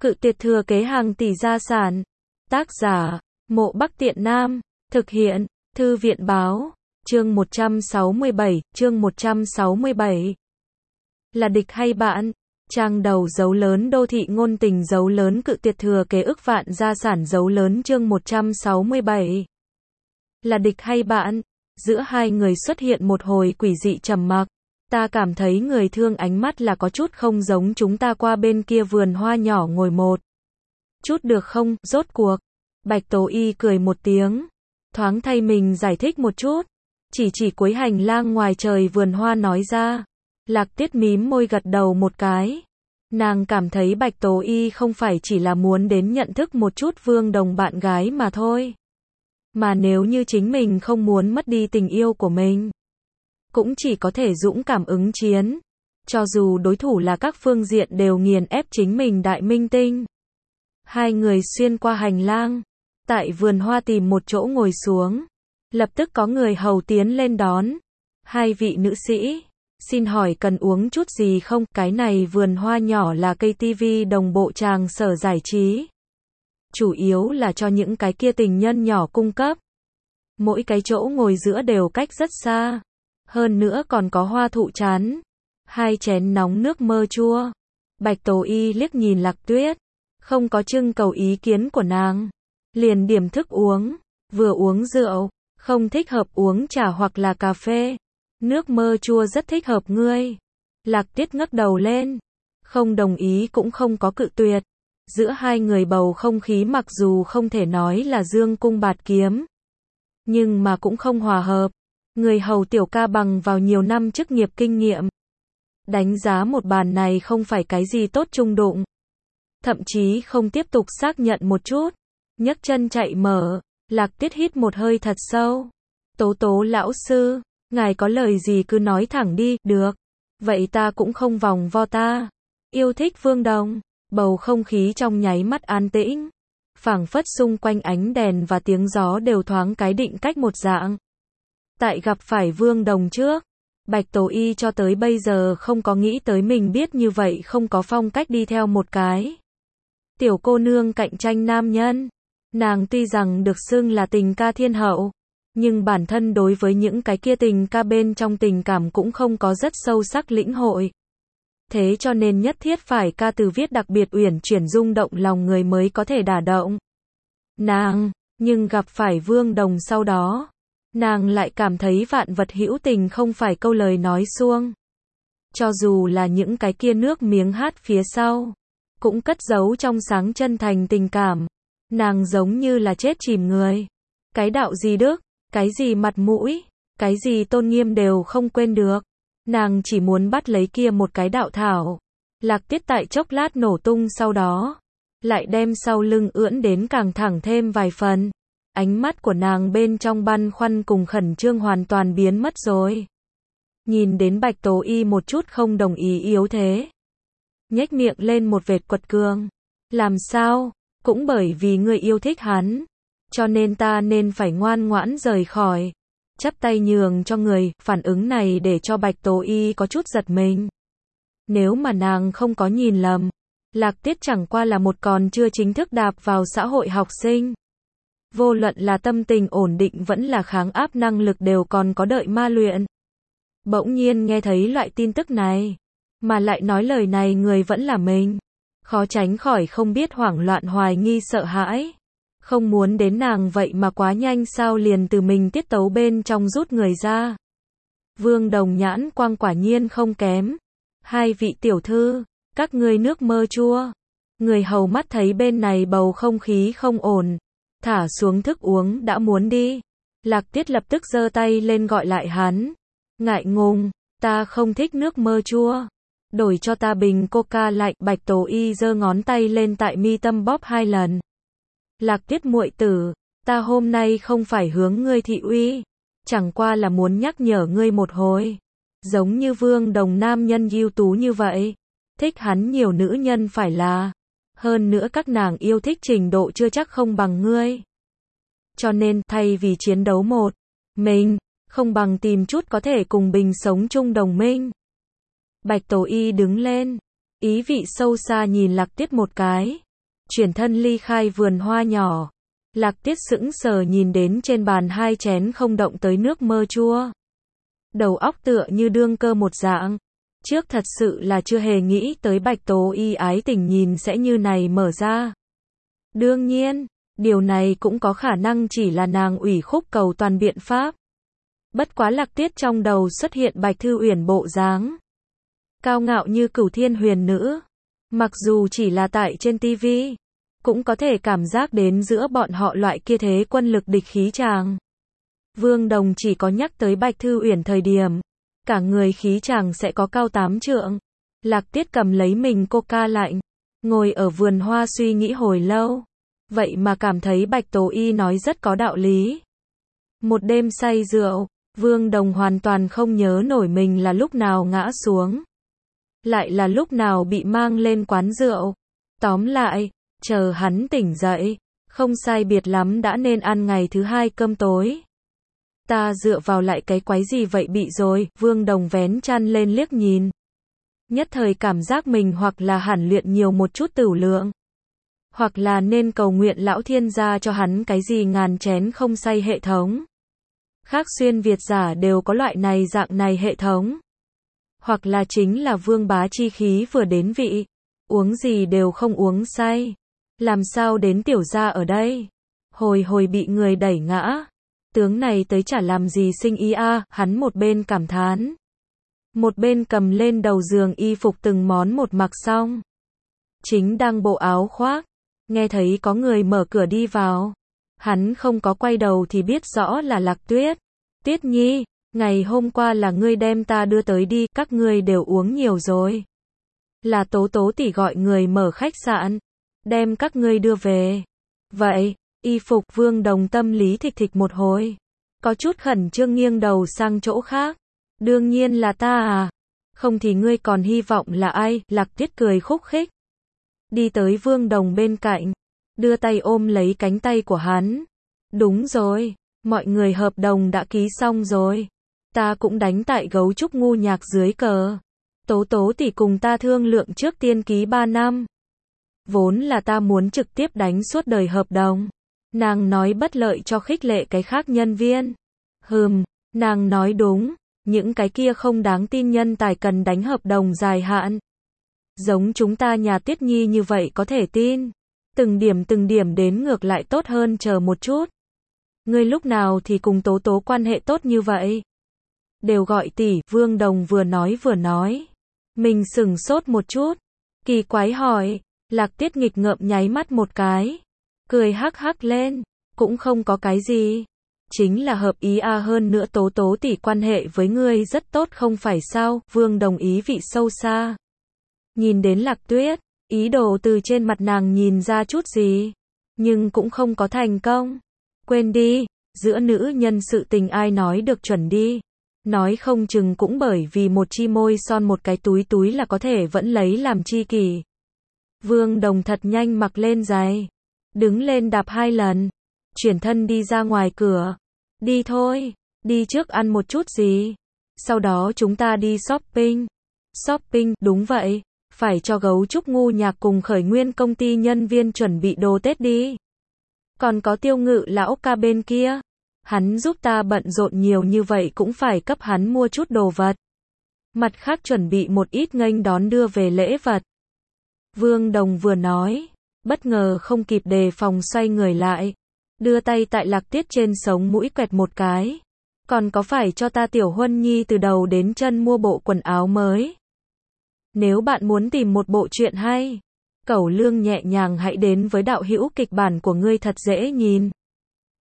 Cự tuyệt thừa kế hàng tỷ gia sản. Tác giả, Mộ Bắc Tiện Nam. Thực hiện, Thư viện báo. Chương 167. Là địch hay bạn? Trang đầu dấu lớn đô thị ngôn tình dấu lớn cự tuyệt thừa kế ức vạn gia sản dấu lớn chương 167. Là địch hay bạn? Giữa hai người xuất hiện một hồi quỷ dị trầm mặc. Ta cảm thấy người thương ánh mắt là có chút không giống chúng ta qua bên kia vườn hoa nhỏ ngồi một chút được không, rốt cuộc. Bạch Tố Y cười một tiếng. Thoáng thay mình giải thích một chút. Chỉ cuối hành lang ngoài trời vườn hoa nói ra. Lạc Tiết mím môi gật đầu một cái. Nàng cảm thấy Bạch Tố Y không phải chỉ là muốn đến nhận thức một chút Vương Đồng bạn gái mà thôi. Mà nếu như chính mình không muốn mất đi tình yêu của mình, cũng chỉ có thể dũng cảm ứng chiến. Cho dù đối thủ là các phương diện đều nghiền ép chính mình đại minh tinh. Hai người xuyên qua hành lang. Tại vườn hoa tìm một chỗ ngồi xuống. Lập tức có người hầu tiến lên đón. Hai vị nữ sĩ, xin hỏi cần uống chút gì không? Cái này vườn hoa nhỏ là cây tivi đồng bộ tràng sở giải trí. Chủ yếu là cho những cái kia tình nhân nhỏ cung cấp. Mỗi cái chỗ ngồi giữa đều cách rất xa. Hơn nữa còn có hoa thụ chán. 2 chén nóng nước mơ chua. Bạch Tố Y liếc nhìn Lạc Tuyết. Không có trưng cầu ý kiến của nàng. Liền điểm thức uống. Vừa uống rượu. Không thích hợp uống trà hoặc là cà phê. Nước mơ chua rất thích hợp ngươi. Lạc Tuyết ngước đầu lên. Không đồng ý cũng không có cự tuyệt. Giữa hai người bầu không khí mặc dù không thể nói là dương cung bạt kiếm. Nhưng mà cũng không hòa hợp. Người hầu tiểu ca bằng vào nhiều năm chức nghiệp kinh nghiệm. Đánh giá một bàn này không phải cái gì tốt trung đụng. Thậm chí không tiếp tục xác nhận một chút. Nhấc chân chạy mở. Lạc Tiết hít một hơi thật sâu. Tố Tố lão sư, ngài có lời gì cứ nói thẳng đi, được. Vậy ta cũng không vòng vo ta. Yêu thích Vương Đồng. Bầu không khí trong nháy mắt an tĩnh. Phảng phất xung quanh ánh đèn và tiếng gió đều thoáng cái định cách một dạng. Tại gặp phải Vương Đồng trước, Bạch Tố Y cho tới bây giờ không có nghĩ tới mình biết như vậy không có phong cách đi theo một cái tiểu cô nương cạnh tranh nam nhân. Nàng tuy rằng được xưng là tình ca thiên hậu, nhưng bản thân đối với những cái kia tình ca bên trong tình cảm cũng không có rất sâu sắc lĩnh hội. Thế cho nên nhất thiết phải ca từ viết đặc biệt uyển chuyển rung động lòng người mới có thể đả động nàng, nhưng gặp phải Vương Đồng sau đó, nàng lại cảm thấy vạn vật hữu tình không phải câu lời nói suông. Cho dù là những cái kia nước miếng hát phía sau, cũng cất giấu trong sáng chân thành tình cảm. Nàng giống như là chết chìm người. Cái đạo gì đức, cái gì mặt mũi, cái gì tôn nghiêm đều không quên được. Nàng chỉ muốn bắt lấy kia một cái đạo thảo. Lạc Tiết tại chốc lát nổ tung sau đó, lại đem sau lưng ưỡn đến càng thẳng thêm vài phần. Ánh mắt của nàng bên trong băn khoăn cùng khẩn trương hoàn toàn biến mất rồi. Nhìn đến Bạch Tố Y một chút không đồng ý yếu thế. Nhếch miệng lên một vệt quật cường. Làm sao? Cũng bởi vì ngươi yêu thích hắn. Cho nên ta nên phải ngoan ngoãn rời khỏi. Chắp tay nhường cho người, phản ứng này để cho Bạch Tố Y có chút giật mình. Nếu mà nàng không có nhìn lầm, Lạc Tiết chẳng qua là một còn chưa chính thức đạp vào xã hội học sinh. Vô luận là tâm tình ổn định vẫn là kháng áp năng lực đều còn có đợi ma luyện. Bỗng nhiên nghe thấy loại tin tức này, mà lại nói lời này người vẫn là mình. Khó tránh khỏi không biết hoảng loạn hoài nghi sợ hãi. Không muốn đến nàng vậy mà quá nhanh sao liền từ mình tiết tấu bên trong rút người ra. Vương Đồng nhãn quang quả nhiên không kém. Hai vị tiểu thư, các ngươi nước mơ chua. Người hầu mắt thấy bên này bầu không khí không ổn. Thả xuống thức uống đã muốn đi. Lạc Tiết lập tức giơ tay lên gọi lại hắn. Ngại ngùng, ta không thích nước mơ chua. Đổi cho ta bình coca lạnh. Bạch Tố Y giơ ngón tay lên tại mi tâm bóp 2 lần. Lạc Tiết muội tử, ta hôm nay không phải hướng ngươi thị uy, chẳng qua là muốn nhắc nhở ngươi một hồi. Giống như Vương Đồng nam nhân ưu tú như vậy, thích hắn nhiều nữ nhân phải là. Hơn nữa các nàng yêu thích trình độ chưa chắc không bằng ngươi. Cho nên thay vì chiến đấu một mình, không bằng tìm chút có thể cùng bình sống chung đồng minh. Bạch Tố Y đứng lên, ý vị sâu xa nhìn Lạc Tiết một cái. chuyển thân ly khai vườn hoa nhỏ. Lạc Tiết sững sờ nhìn đến trên bàn 2 chén không động tới nước mơ chua. Đầu óc tựa như đương cơ một dạng. Trước thật sự là chưa hề nghĩ tới Bạch Tố Y ái tình nhìn sẽ như này mở ra. Đương nhiên, điều này cũng có khả năng chỉ là nàng ủy khúc cầu toàn biện pháp. Bất quá Lạc Tiết trong đầu xuất hiện Bạch Thư Uyển bộ dáng cao ngạo như Cửu Thiên Huyền Nữ. Mặc dù chỉ là tại trên TV, cũng có thể cảm giác đến giữa bọn họ loại kia thế quân lực địch khí tràng. Vương Đồng chỉ có nhắc tới Bạch Thư Uyển thời điểm, cả người khí chàng sẽ có cao 8 trượng. Lạc Tiết cầm lấy mình coca lạnh, ngồi ở vườn hoa suy nghĩ hồi lâu. Vậy mà cảm thấy Bạch Tố Y nói rất có đạo lý. Một đêm say rượu, Vương Đồng hoàn toàn không nhớ nổi mình là lúc nào ngã xuống, lại là lúc nào bị mang lên quán rượu. Tóm lại, chờ hắn tỉnh dậy, không sai biệt lắm đã nên ăn ngày thứ 2 cơm tối. Ta dựa vào lại cái quái gì vậy bị rồi, Vương Đồng vén chăn lên liếc nhìn. Nhất thời cảm giác mình hoặc là hẳn luyện nhiều một chút tửu lượng, hoặc là nên cầu nguyện lão thiên gia cho hắn cái gì ngàn chén không say hệ thống. Khác xuyên Việt giả đều có loại này dạng này hệ thống. Hoặc là chính là vương bá chi khí vừa đến vị, uống gì đều không uống say. Làm sao đến tiểu gia ở đây? Hồi hồi bị người đẩy ngã. Tướng này tới chả làm gì sinh ý a, hắn một bên cảm thán, một bên cầm lên đầu giường y phục từng món một mặc xong. Chính đang bộ áo khoác, nghe thấy có người mở cửa đi vào. Hắn không có quay đầu thì biết rõ là Lạc Tuyết. Tuyết Nhi, ngày hôm qua là ngươi đem ta đưa tới đi, các ngươi đều uống nhiều rồi. Là Tố Tố tỷ gọi người mở khách sạn, đem các ngươi đưa về. Vậy, y phục Vương Đồng tâm lý thịch thịch một hồi, có chút khẩn trương nghiêng đầu sang chỗ khác. Đương nhiên là ta à, không thì ngươi còn hy vọng là ai? Lạc Tuyết cười khúc khích, đi tới Vương Đồng bên cạnh, đưa tay ôm lấy cánh tay của hắn. Đúng rồi, mọi người hợp đồng đã ký xong rồi. Ta cũng đánh tại Gấu Trúc Ngu Nhạc dưới cờ. Tố Tố tỷ cùng ta thương lượng trước tiên ký 3 năm. Vốn là ta muốn trực tiếp đánh suốt đời hợp đồng. Nàng nói bất lợi cho khích lệ cái khác nhân viên. Nàng nói đúng, những cái kia không đáng tin nhân tài cần đánh hợp đồng dài hạn. Giống chúng ta nhà Tuyết Nhi như vậy có thể tin. Từng điểm đến ngược lại tốt hơn chờ một chút. Ngươi lúc nào thì cùng Tố Tố quan hệ tốt như vậy? Đều gọi tỷ, Vương Đồng vừa nói. Mình sửng sốt một chút, kỳ quái hỏi. Lạc Tiết nghịch ngợm nháy mắt một cái, cười hắc hắc lên, cũng không có cái gì. Chính là hợp ý a, hơn nữa Tố Tố tỷ quan hệ với ngươi rất tốt không phải sao? Vương Đồng ý vị sâu xa. Nhìn đến Lạc Tuyết, ý đồ từ trên mặt nàng nhìn ra chút gì, nhưng cũng không có thành công. Quên đi, giữa nữ nhân sự tình ai nói được chuẩn đi. Nói không chừng cũng bởi vì một chi môi son một cái túi là có thể vẫn lấy làm chi kỷ. Vương Đồng thật nhanh mặc lên giày, đứng lên đạp 2 lần, chuyển thân đi ra ngoài cửa. Đi thôi, đi trước ăn một chút gì, sau đó chúng ta đi shopping. Shopping, đúng vậy, phải cho Gấu Trúc Ngu Nhạc cùng Khởi Nguyên công ty nhân viên chuẩn bị đồ Tết đi. Còn có Tiêu Ngự lão ca bên kia, hắn giúp ta bận rộn nhiều như vậy cũng phải cấp hắn mua chút đồ vật. Mặt khác chuẩn bị một ít nghênh đón đưa về lễ vật. Vương Đồng vừa nói, bất ngờ không kịp đề phòng xoay người lại, đưa tay tại Lạc Tiết trên sống mũi quẹt một cái. Còn có phải cho ta Tiểu Huân Nhi từ đầu đến chân mua bộ quần áo mới? Nếu bạn muốn tìm một bộ truyện hay, cẩu lương nhẹ nhàng hãy đến với đạo hữu kịch bản của ngươi thật dễ nhìn.